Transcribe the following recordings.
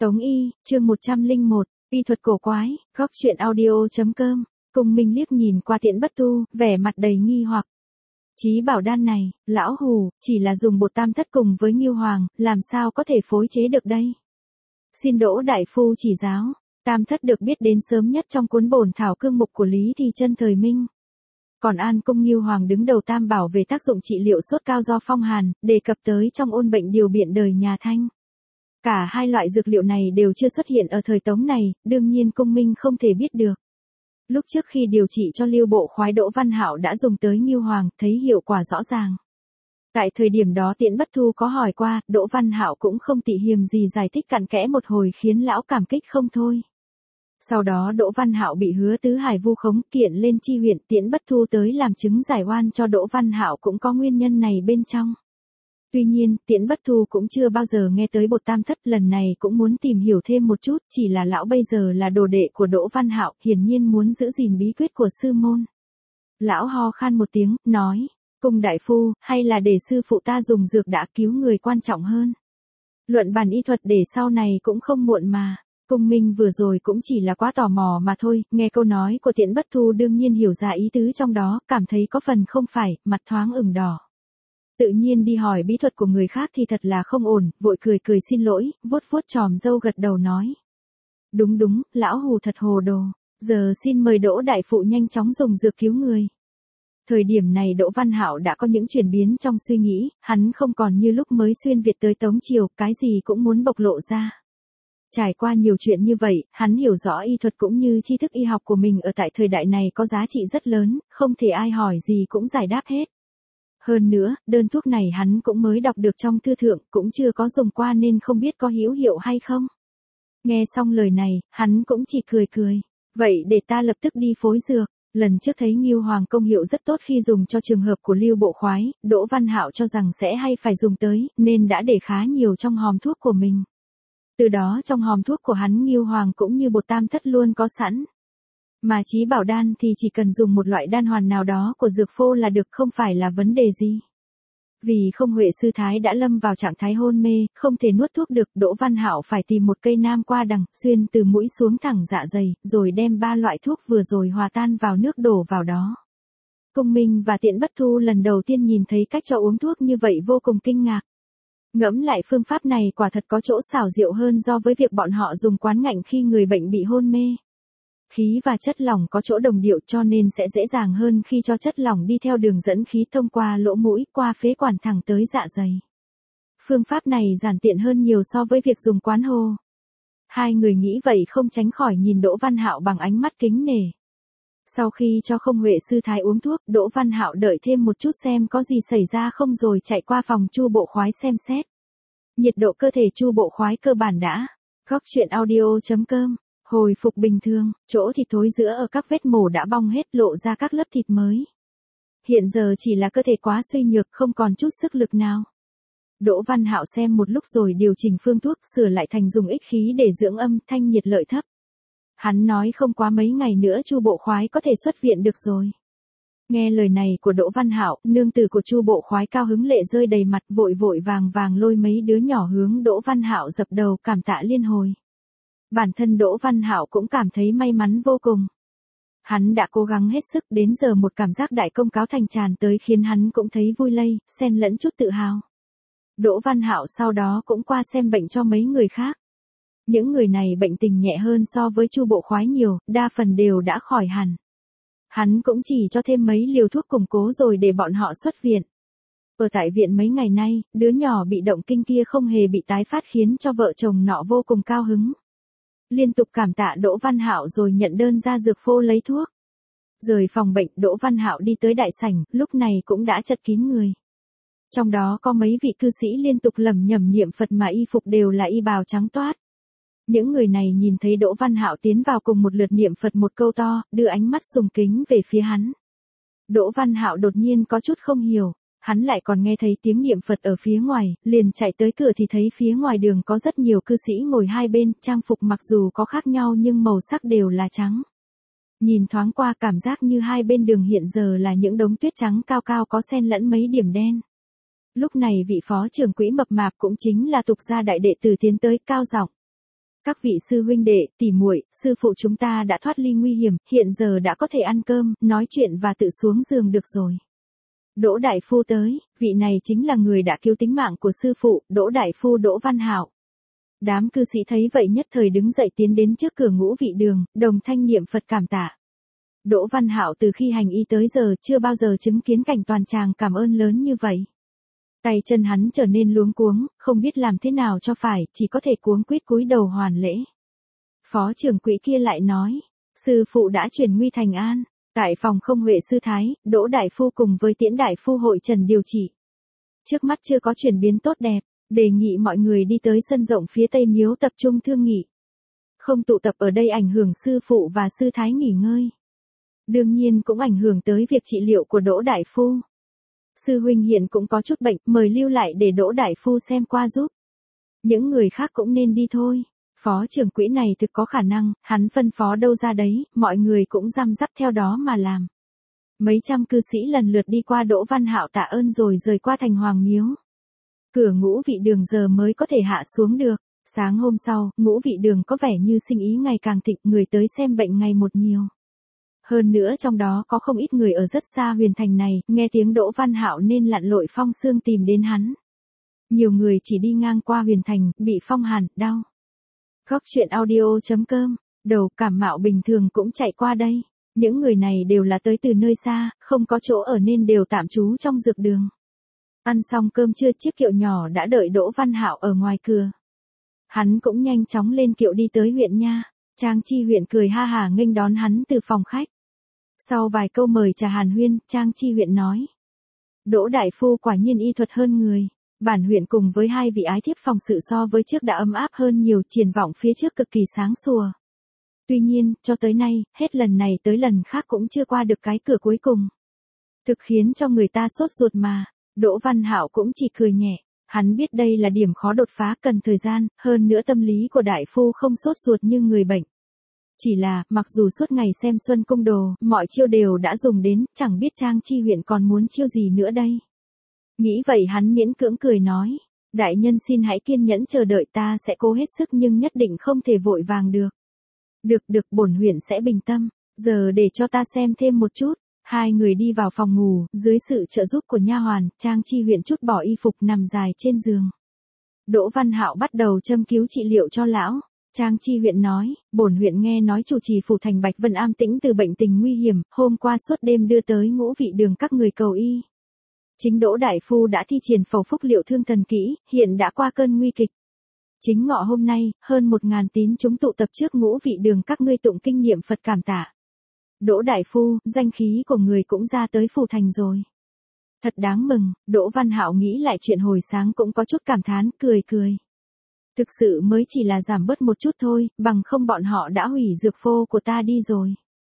Tống Y, chương 101, y thuật cổ quái, góc truyện audio.com. Cung Minh liếc nhìn qua Tiễn Bất Tu, vẻ mặt đầy nghi hoặc. Chí bảo đan này, lão hù, chỉ là dùng bột tam thất cùng với Ngưu Hoàng, làm sao có thể phối chế được đây? Xin Đỗ đại phu chỉ giáo. Tam thất được biết đến sớm nhất trong cuốn bổn thảo cương mục của Lý Thị Chân thời Minh. Còn An Cung Ngưu Hoàng đứng đầu tam bảo về tác dụng trị liệu sốt cao do phong hàn, đề cập tới trong ôn bệnh điều biện đời nhà Thanh. Cả hai loại dược liệu này đều chưa xuất hiện ở thời Tống này, đương nhiên Cung Minh không thể biết được. Lúc trước khi điều trị cho Lưu Bộ Khoái Đỗ Văn Hạo đã dùng tới Ngưu Hoàng, thấy hiệu quả rõ ràng. Tại thời điểm đó Tiễn Bất Tu có hỏi qua, Đỗ Văn Hạo cũng không tị hiềm gì giải thích cặn kẽ một hồi khiến lão cảm kích không thôi. Sau đó Đỗ Văn Hạo bị Hứa Tứ Hải vu khống kiện lên chi huyện, Tiễn Bất Tu tới làm chứng giải oan cho Đỗ Văn Hạo cũng có nguyên nhân này bên trong. Tuy nhiên, Tiễn Bất Tu cũng chưa bao giờ nghe tới bột tam thất, lần này cũng muốn tìm hiểu thêm một chút, chỉ là lão bây giờ là đồ đệ của Đỗ Văn Hạo, hiển nhiên muốn giữ gìn bí quyết của sư môn. Lão ho khan một tiếng, nói, Cung đại phu, hay là để sư phụ ta dùng dược đã cứu người quan trọng hơn. Luận bàn y thuật để sau này cũng không muộn mà. Cung Minh vừa rồi cũng chỉ là quá tò mò mà thôi, nghe câu nói của Tiễn Bất Tu đương nhiên hiểu ra ý tứ trong đó, cảm thấy có phần không phải, mặt thoáng ửng đỏ. Tự nhiên đi hỏi bí thuật của người khác thì thật là không ổn, vội cười cười xin lỗi, vuốt vuốt chòm râu gật đầu nói. Đúng, lão hù thật hồ đồ, giờ xin mời Đỗ đại phụ nhanh chóng dùng dược cứu người. Thời điểm này Đỗ Văn Hạo đã có những chuyển biến trong suy nghĩ, hắn không còn như lúc mới xuyên Việt tới Tống Triều, cái gì cũng muốn bộc lộ ra. Trải qua nhiều chuyện như vậy, hắn hiểu rõ y thuật cũng như tri thức y học của mình ở tại thời đại này có giá trị rất lớn, không thể ai hỏi gì cũng giải đáp hết. Hơn nữa, đơn thuốc này hắn cũng mới đọc được trong thư thượng, cũng chưa có dùng qua nên không biết có hữu hiệu hay không. Nghe xong lời này, hắn cũng chỉ cười. Vậy để ta lập tức đi phối dược. Lần trước thấy Ngưu Hoàng công hiệu rất tốt khi dùng cho trường hợp của Lưu Bộ Khoái, Đỗ Văn Hạo cho rằng sẽ hay phải dùng tới, nên đã để khá nhiều trong hòm thuốc của mình. Từ đó trong hòm thuốc của hắn Ngưu Hoàng cũng như bột tam thất luôn có sẵn. Mà chí bảo đan thì chỉ cần dùng một loại đan hoàn nào đó của dược phô là được, không phải là vấn đề gì. Vì không Huệ sư thái đã lâm vào trạng thái hôn mê, không thể nuốt thuốc được, Đỗ Văn Hạo phải tìm một cây nam qua đằng, xuyên từ mũi xuống thẳng dạ dày, rồi đem 3 loại thuốc vừa rồi hòa tan vào nước đổ vào đó. Cung Minh và Tiễn Bất Tu lần đầu tiên nhìn thấy cách cho uống thuốc như vậy vô cùng kinh ngạc. Ngẫm lại phương pháp này quả thật có chỗ xảo diệu hơn so với việc bọn họ dùng quán ngạnh khi người bệnh bị hôn mê. Khí và chất lỏng có chỗ đồng điệu cho nên sẽ dễ dàng hơn khi cho chất lỏng đi theo đường dẫn khí thông qua lỗ mũi, qua phế quản thẳng tới dạ dày. Phương pháp này giản tiện hơn nhiều so với việc dùng quán hô. Hai người nghĩ vậy không tránh khỏi nhìn Đỗ Văn Hạo bằng ánh mắt kính nể. Sau khi cho không Huệ sư thái uống thuốc, Đỗ Văn Hạo đợi thêm một chút xem có gì xảy ra không rồi chạy qua phòng Chu Bộ Khoái xem xét. Nhiệt độ cơ thể Chu Bộ Khoái cơ bản đã. Góc truyện audio.com. Hồi phục bình thường, chỗ thịt thối giữa ở các vết mổ đã bong hết, lộ ra các lớp thịt mới. Hiện giờ chỉ là cơ thể quá suy nhược, không còn chút sức lực nào. Đỗ Văn Hạo xem một lúc rồi điều chỉnh phương thuốc, sửa lại thành dùng ích khí để dưỡng âm, thanh nhiệt lợi thấp. Hắn nói không quá mấy ngày nữa Chu Bộ Khoái có thể xuất viện được rồi. Nghe lời này của Đỗ Văn Hạo, nương tử của Chu Bộ Khoái cao hứng lệ rơi đầy mặt, vội vàng lôi mấy đứa nhỏ hướng Đỗ Văn Hạo dập đầu cảm tạ liên hồi. Bản thân Đỗ Văn Hạo cũng cảm thấy may mắn vô cùng. Hắn đã cố gắng hết sức, đến giờ một cảm giác đại công cáo thành tràn tới khiến hắn cũng thấy vui lây, xen lẫn chút tự hào. Đỗ Văn Hạo sau đó cũng qua xem bệnh cho mấy người khác. Những người này bệnh tình nhẹ hơn so với Chu Bộ Khoái nhiều, đa phần đều đã khỏi hẳn. Hắn cũng chỉ cho thêm mấy liều thuốc củng cố rồi để bọn họ xuất viện. Ở tại viện mấy ngày nay, đứa nhỏ bị động kinh kia không hề bị tái phát khiến cho vợ chồng nọ vô cùng cao hứng. Liên tục cảm tạ Đỗ Văn Hạo rồi nhận đơn ra dược phô lấy thuốc. Rời phòng bệnh, Đỗ Văn Hạo đi tới đại sảnh, lúc này cũng đã chật kín người. Trong đó có mấy vị cư sĩ liên tục lẩm nhẩm niệm Phật mà y phục đều là y bào trắng toát. Những người này nhìn thấy Đỗ Văn Hạo tiến vào cùng một lượt niệm Phật một câu to, đưa ánh mắt sùng kính về phía hắn. Đỗ Văn Hạo đột nhiên có chút không hiểu. Hắn lại còn nghe thấy tiếng niệm Phật ở phía ngoài, liền chạy tới cửa thì thấy phía ngoài đường có rất nhiều cư sĩ ngồi hai bên, trang phục mặc dù có khác nhau nhưng màu sắc đều là trắng. Nhìn thoáng qua cảm giác như hai bên đường hiện giờ là những đống tuyết trắng cao cao có xen lẫn mấy điểm đen. Lúc này vị phó trưởng quỹ mập mạp cũng chính là Tục gia đại đệ tử tiến tới cao giọng. Các vị sư huynh đệ, tỷ muội, sư phụ chúng ta đã thoát ly nguy hiểm, hiện giờ đã có thể ăn cơm, nói chuyện và tự xuống giường được rồi. Đỗ đại phu tới, vị này chính là người đã cứu tính mạng của sư phụ, Đỗ đại phu Đỗ Văn Hạo. Đám cư sĩ thấy vậy nhất thời đứng dậy tiến đến trước cửa Ngũ Vị Đường, đồng thanh niệm Phật cảm tạ. Đỗ Văn Hạo từ khi hành y tới giờ chưa bao giờ chứng kiến cảnh toàn tràng cảm ơn lớn như vậy. Tay chân hắn trở nên luống cuống, không biết làm thế nào cho phải, chỉ có thể cuống quýt cúi đầu hoàn lễ. Phó trưởng quỹ kia lại nói, sư phụ đã chuyển nguy thành an. Tại phòng không Huệ sư thái, Đỗ đại phu cùng với Tiễn đại phu hội trần điều trị. Trước mắt chưa có chuyển biến tốt đẹp, đề nghị mọi người đi tới sân rộng phía tây miếu tập trung thương nghị. Không tụ tập ở đây ảnh hưởng sư phụ và sư thái nghỉ ngơi. Đương nhiên cũng ảnh hưởng tới việc trị liệu của Đỗ đại phu. Sư huynh hiện cũng có chút bệnh, mời lưu lại để Đỗ đại phu xem qua giúp. Những người khác cũng nên đi thôi. Phó trưởng quỹ này thực có khả năng, hắn phân phó đâu ra đấy, mọi người cũng răm rắp theo đó mà làm. Mấy trăm cư sĩ lần lượt đi qua Đỗ Văn Hạo tạ ơn rồi rời qua thành Hoàng Miếu. Cửa Ngũ Vị Đường giờ mới có thể hạ xuống được. Sáng hôm sau, Ngũ Vị Đường có vẻ như sinh ý ngày càng thịnh, người tới xem bệnh ngày một nhiều. Hơn nữa trong đó có không ít người ở rất xa huyền thành này, nghe tiếng Đỗ Văn Hạo nên lặn lội phong sương tìm đến hắn. Nhiều người chỉ đi ngang qua huyền thành, bị phong hàn, đau. Góc truyện audio.com, đầu cảm mạo bình thường cũng chạy qua đây. Những người này đều là tới từ nơi xa, không có chỗ ở nên đều tạm trú trong dược đường. Ăn xong cơm trưa chiếc kiệu nhỏ đã đợi Đỗ Văn Hạo ở ngoài cửa. Hắn cũng nhanh chóng lên kiệu đi tới huyện nha. Trang Chi Huyện cười ha hả nghênh đón hắn từ phòng khách. Sau vài câu mời trà hàn huyên, Trang Chi Huyện nói. Đỗ đại phu quả nhiên y thuật hơn người. Bản huyện cùng với hai vị ái thiếp phòng sự so với trước đã ấm áp hơn nhiều, triển vọng phía trước cực kỳ sáng sủa. Tuy nhiên, cho tới nay, hết lần này tới lần khác cũng chưa qua được cái cửa cuối cùng. Thực khiến cho người ta sốt ruột mà. Đỗ Văn Hạo cũng chỉ cười nhẹ. Hắn biết đây là điểm khó đột phá cần thời gian, hơn nữa tâm lý của đại phu không sốt ruột như người bệnh. Chỉ là, mặc dù suốt ngày xem Xuân Cung Đồ, mọi chiêu đều đã dùng đến, chẳng biết Trang Chi Huyện còn muốn chiêu gì nữa đây. Nghĩ vậy hắn miễn cưỡng cười nói, đại nhân xin hãy kiên nhẫn chờ đợi, ta sẽ cố hết sức nhưng nhất định không thể vội vàng được. Được, bổn huyện sẽ bình tâm, giờ để cho ta xem thêm một chút. Hai người đi vào phòng ngủ, dưới sự trợ giúp của nha hoàn, Trang Chi Huyện trút bỏ y phục nằm dài trên giường. Đỗ Văn Hạo bắt đầu châm cứu trị liệu cho lão. Trang Chi Huyện nói, bổn huyện nghe nói chủ trì phủ thành Bạch Vân Am tĩnh từ bệnh tình nguy hiểm, hôm qua suốt đêm đưa tới Ngũ Vị Đường các người cầu y. Chính Đỗ đại phu đã thi triển phẩu phúc liệu thương thần kỹ, hiện đã qua cơn nguy kịch. Chính ngọ hôm nay, hơn 1000 tín chúng tụ tập trước Ngũ Vị Đường các ngươi tụng kinh niệm Phật cảm tạ. Đỗ đại phu, danh khí của người cũng ra tới phủ thành rồi. Thật đáng mừng. Đỗ Văn Hạo nghĩ lại chuyện hồi sáng cũng có chút cảm thán, cười. Thực sự mới chỉ là giảm bớt một chút thôi, bằng không bọn họ đã hủy dược phô của ta đi rồi.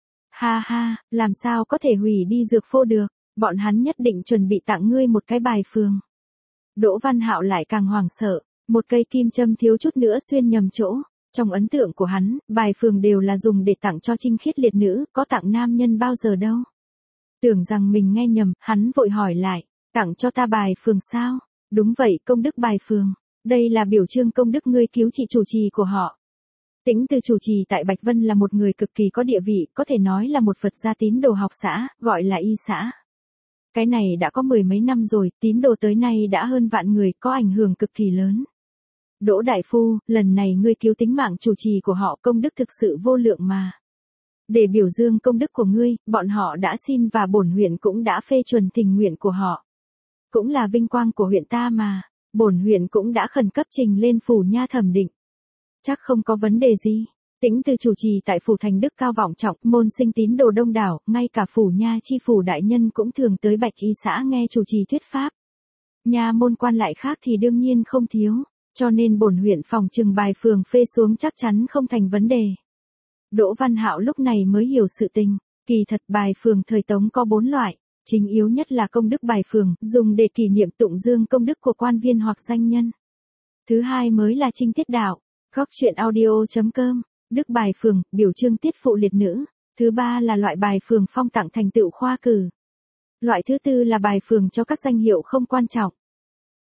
Ha, làm sao có thể hủy đi dược phô được, bọn hắn nhất định chuẩn bị tặng ngươi một cái bài phường. Đỗ Văn Hạo lại càng hoảng sợ, một cây kim châm thiếu chút nữa xuyên nhầm chỗ. Trong ấn tượng của hắn, bài phường đều là dùng để tặng cho trinh khiết liệt nữ, có tặng nam nhân bao giờ đâu. Tưởng rằng mình nghe nhầm, hắn vội hỏi lại, tặng cho ta bài phường sao? Đúng vậy, công đức bài phường. Đây là biểu trương công đức ngươi cứu trị chủ trì của họ. Tĩnh Từ chủ trì tại Bạch Vân là một người cực kỳ có địa vị, có thể nói là một Phật gia tín đồ học xã, gọi là y xã. Cái này đã có 10 mấy năm rồi, tín đồ tới nay đã hơn vạn người, có ảnh hưởng cực kỳ lớn. Đỗ đại phu, lần này ngươi cứu tính mạng chủ trì của họ, công đức thực sự vô lượng mà. Để biểu dương công đức của ngươi, bọn họ đã xin và bổn huyện cũng đã phê chuẩn tình nguyện của họ. Cũng là vinh quang của huyện ta mà, bổn huyện cũng đã khẩn cấp trình lên phủ nha thẩm định. Chắc không có vấn đề gì. Tĩnh Từ chủ trì tại phủ thành đức cao vọng trọng, môn sinh tín đồ đông đảo, ngay cả phủ nha chi phủ đại nhân cũng thường tới Bạch Y xã nghe chủ trì thuyết pháp. Nha môn quan lại khác thì đương nhiên không thiếu, cho nên bổn huyện phòng trừng bài phường phê xuống chắc chắn không thành vấn đề. Đỗ Văn Hạo lúc này mới hiểu sự tình, kỳ thật bài phường thời Tống có 4 loại, chính yếu nhất là công đức bài phường, dùng để kỷ niệm tụng dương công đức của quan viên hoặc danh nhân. Thứ hai mới là trinh tiết đạo, góc truyện audio.com, đức bài phường, biểu trương tiết phụ liệt nữ. Thứ ba là loại bài phường phong tặng thành tựu khoa cử. Loại thứ tư là bài phường cho các danh hiệu không quan trọng.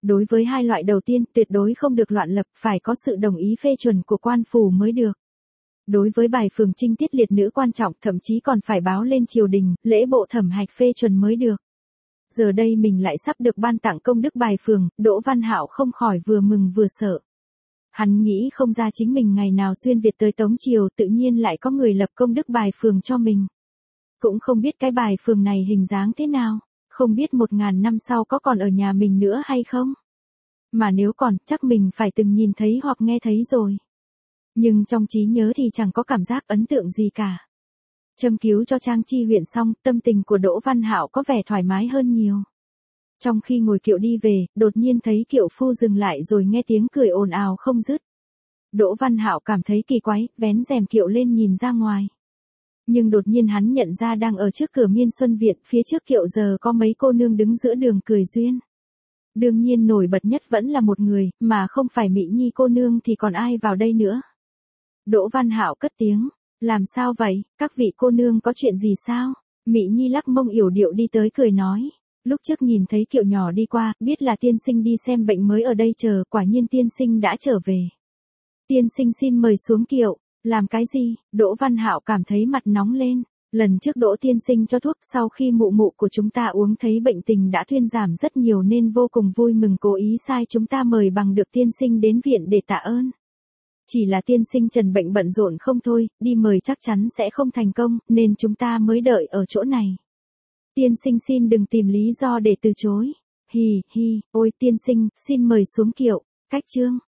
Đối với hai loại đầu tiên, tuyệt đối không được loạn lập, phải có sự đồng ý phê chuẩn của quan phủ mới được. Đối với bài phường trinh tiết liệt nữ quan trọng, thậm chí còn phải báo lên triều đình, lễ bộ thẩm hạch phê chuẩn mới được. Giờ đây mình lại sắp được ban tặng công đức bài phường, Đỗ Văn Hạo không khỏi vừa mừng vừa sợ. Hắn nghĩ không ra chính mình ngày nào xuyên Việt tới Tống Triều tự nhiên lại có người lập công đức bài phường cho mình. Cũng không biết cái bài phường này hình dáng thế nào, không biết 1000 năm sau có còn ở nhà mình nữa hay không. Mà nếu còn, chắc mình phải từng nhìn thấy hoặc nghe thấy rồi. Nhưng trong trí nhớ thì chẳng có cảm giác ấn tượng gì cả. Châm cứu cho Trang Chi huyện xong, tâm tình của Đỗ Văn Hạo có vẻ thoải mái hơn nhiều. Trong khi ngồi kiệu đi về, đột nhiên thấy kiệu phu dừng lại rồi nghe tiếng cười ồn ào không dứt. Đỗ Văn Hạo cảm thấy kỳ quái, vén rèm kiệu lên nhìn ra ngoài. Nhưng đột nhiên hắn nhận ra đang ở trước cửa Miên Xuân Viện, phía trước kiệu giờ có mấy cô nương đứng giữa đường cười duyên. Đương nhiên nổi bật nhất vẫn là một người, mà không phải Mỹ Nhi cô nương thì còn ai vào đây nữa. Đỗ Văn Hạo cất tiếng, làm sao vậy, các vị cô nương có chuyện gì sao? Mỹ Nhi lắc mông yểu điệu đi tới cười nói. Lúc trước nhìn thấy kiệu nhỏ đi qua, biết là tiên sinh đi xem bệnh mới ở đây chờ, quả nhiên tiên sinh đã trở về. Tiên sinh xin mời xuống kiệu, làm cái gì? Đỗ Văn Hạo cảm thấy mặt nóng lên. Lần trước Đỗ tiên sinh cho thuốc, sau khi mụ mụ của chúng ta uống thấy bệnh tình đã thuyên giảm rất nhiều nên vô cùng vui mừng, cố ý sai chúng ta mời bằng được tiên sinh đến viện để tạ ơn. Chỉ là tiên sinh trần bệnh bận rộn không thôi, đi mời chắc chắn sẽ không thành công, nên chúng ta mới đợi ở chỗ này. Tiên sinh xin đừng tìm lý do để từ chối. Hì, ôi tiên sinh, xin mời xuống kiệu. Cách chương.